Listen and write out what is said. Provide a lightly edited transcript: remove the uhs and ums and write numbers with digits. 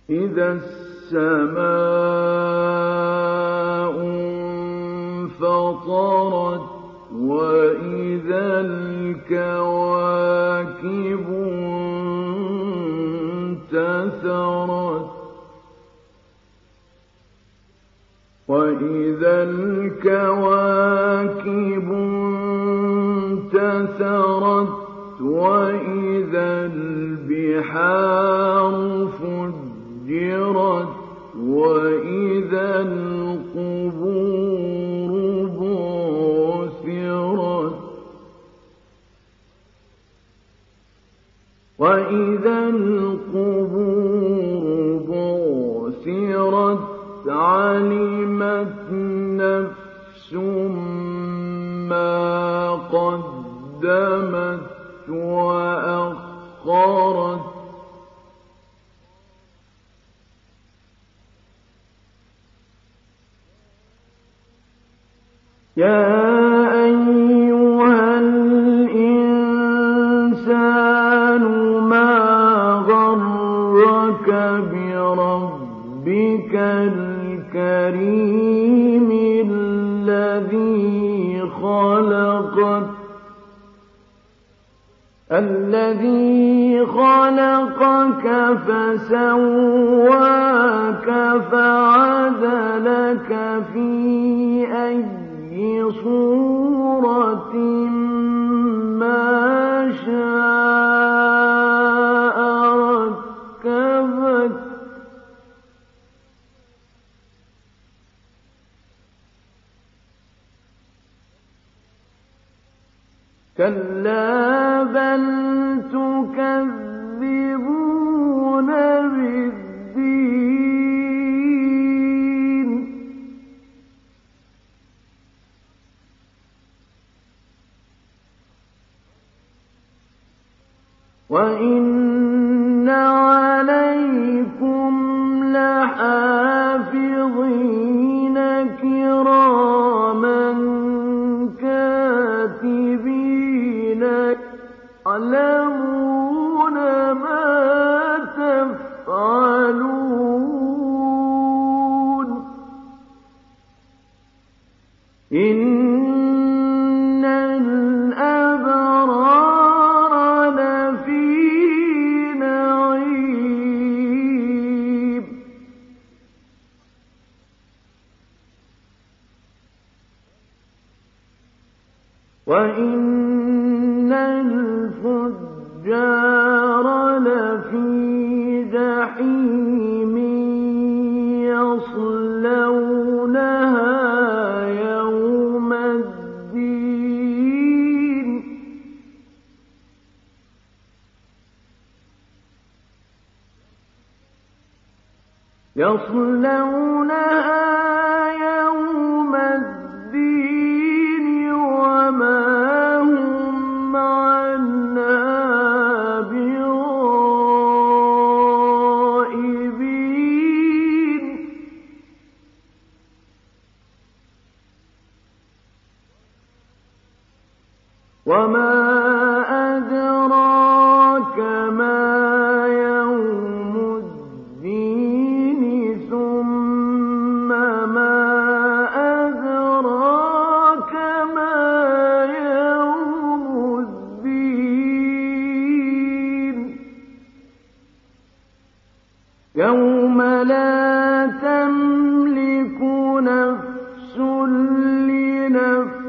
إذا السماء انفطرت وإذا الكواكب انتثرت وإذا الكواكب انتثرت وإذا البحار فجرت وإذا القبور بعثرت وإذا القبور بعثرت علمت نفس ما قدمت وأخرت يا أيها الإنسان ما غرك بربك الكريم الذي خلقك فسواك فعدلك في أي صورة ما شاء ركبك كلا بل تكذبون بالدين وإن عليكم لحافظين كراما كاتبين يعلمون ما تفعلون إن الأبرار لفي نعيم وإن الفجار لفي جحيم يصلونها يوم الدين وما هم عنها بغائبين وما أدراك ما يوم الدين ثم ما أدراك ما يوم الدين يوم لا تملك نفس لنفس